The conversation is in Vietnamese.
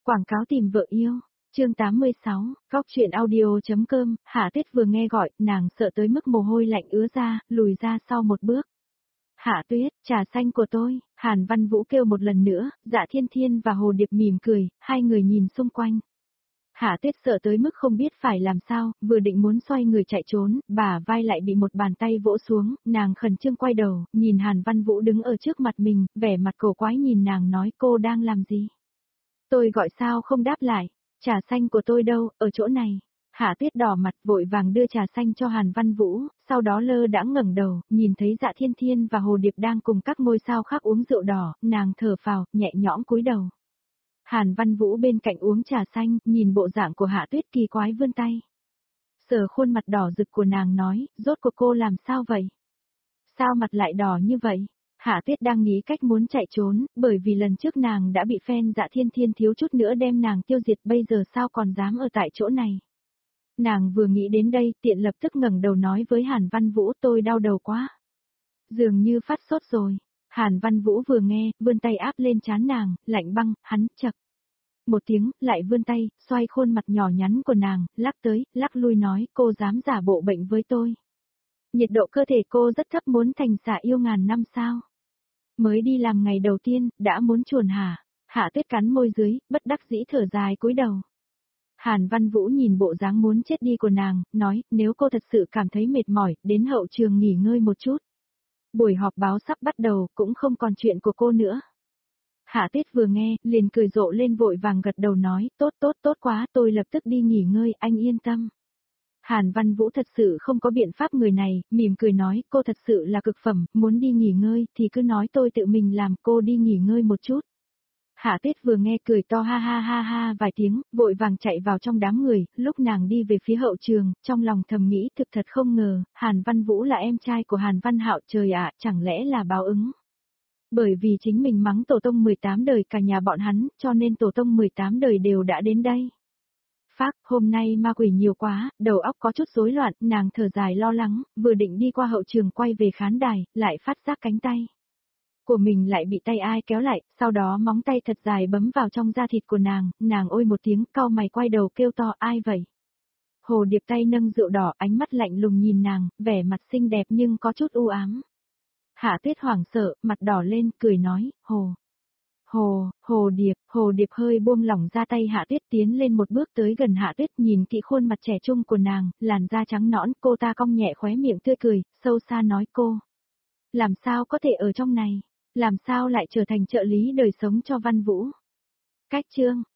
Quảng cáo tìm vợ yêu. Chương 86, góc truyện audio.com, Hạ Tuyết vừa nghe gọi, nàng sợ tới mức mồ hôi lạnh ứa ra, lùi ra sau một bước. Hạ Tuyết, trà xanh của tôi, Hàn Văn Vũ kêu một lần nữa, Dạ Thiên Thiên và Hồ Điệp mỉm cười, hai người nhìn xung quanh. Hạ Tuyết sợ tới mức không biết phải làm sao, vừa định muốn xoay người chạy trốn, bả vai lại bị một bàn tay vỗ xuống, nàng khẩn trương quay đầu, nhìn Hàn Văn Vũ đứng ở trước mặt mình, vẻ mặt cổ quái nhìn nàng nói cô đang làm gì. Tôi gọi sao không đáp lại, trà xanh của tôi đâu, ở chỗ này. Hạ Tuyết đỏ mặt vội vàng đưa trà xanh cho Hàn Văn Vũ, sau đó lơ đãng ngẩng đầu, nhìn thấy Dạ Thiên Thiên và Hồ Điệp đang cùng các ngôi sao khác uống rượu đỏ, nàng thở phào, nhẹ nhõm cúi đầu. Hàn Văn Vũ bên cạnh uống trà xanh, nhìn bộ dạng của Hạ Tuyết kỳ quái vươn tay. Sờ khuôn mặt đỏ rực của nàng nói, rốt cuộc cô làm sao vậy? Sao mặt lại đỏ như vậy? Hạ Tuyết đang nghĩ cách muốn chạy trốn, bởi vì lần trước nàng đã bị phen Dạ Thiên Thiên thiếu chút nữa đem nàng tiêu diệt, bây giờ sao còn dám ở tại chỗ này. Nàng vừa nghĩ đến đây, tiện lập tức ngẩng đầu nói với Hàn Văn Vũ, tôi đau đầu quá. Dường như phát sốt rồi. Hàn Văn Vũ vừa nghe, vươn tay áp lên trán nàng, lạnh băng, hắn chậc. Một tiếng, lại vươn tay, xoay khuôn mặt nhỏ nhắn của nàng, lắc tới, lắc lui nói, cô dám giả bộ bệnh với tôi. Nhiệt độ cơ thể cô rất thấp, muốn thành xà yêu ngàn năm sao? Mới đi làm ngày đầu tiên, đã muốn chuồn hả? Hạ Tuyết cắn môi dưới, bất đắc dĩ thở dài cúi đầu. Hàn Văn Vũ nhìn bộ dáng muốn chết đi của nàng, nói, nếu cô thật sự cảm thấy mệt mỏi, đến hậu trường nghỉ ngơi một chút. Buổi họp báo sắp bắt đầu, cũng không còn chuyện của cô nữa. Hạ Tuyết vừa nghe, liền cười rộ lên vội vàng gật đầu nói, tốt quá, tôi lập tức đi nghỉ ngơi, anh yên tâm. Hàn Văn Vũ thật sự không có biện pháp người này, mỉm cười nói, cô thật sự là cực phẩm, muốn đi nghỉ ngơi thì cứ nói tôi tự mình làm, cô đi nghỉ ngơi một chút. Hạ Tuyết vừa nghe cười to ha ha ha ha vài tiếng, vội vàng chạy vào trong đám người, lúc nàng đi về phía hậu trường, trong lòng thầm nghĩ thực thật không ngờ, Hàn Văn Vũ là em trai của Hàn Văn Hạo, trời ạ, chẳng lẽ là báo ứng. Bởi vì chính mình mắng tổ tông 18 đời cả nhà bọn hắn, cho nên tổ tông 18 đời đều đã đến đây. Phác, hôm nay ma quỷ nhiều quá, đầu óc có chút rối loạn, nàng thở dài lo lắng, vừa định đi qua hậu trường quay về khán đài, lại phát giác cánh tay của mình lại bị tay ai kéo lại, sau đó móng tay thật dài bấm vào trong da thịt của nàng ôi một tiếng, cau mày quay đầu kêu to, ai vậy? Hồ Điệp tay nâng rượu đỏ, ánh mắt lạnh lùng nhìn nàng, vẻ mặt xinh đẹp nhưng có chút u ám. Hạ Tuyết hoảng sợ, mặt đỏ lên, cười nói, Hồ Điệp hơi buông lỏng ra tay Hạ Tuyết, tiến lên một bước tới gần Hạ Tuyết, nhìn kỹ khuôn mặt trẻ trung của nàng, làn da trắng nõn, cô ta cong nhẹ khóe miệng tươi cười, sâu xa nói cô. Làm sao có thể ở trong này? Làm sao lại trở thành trợ lý đời sống cho Văn Vũ? Cách chương.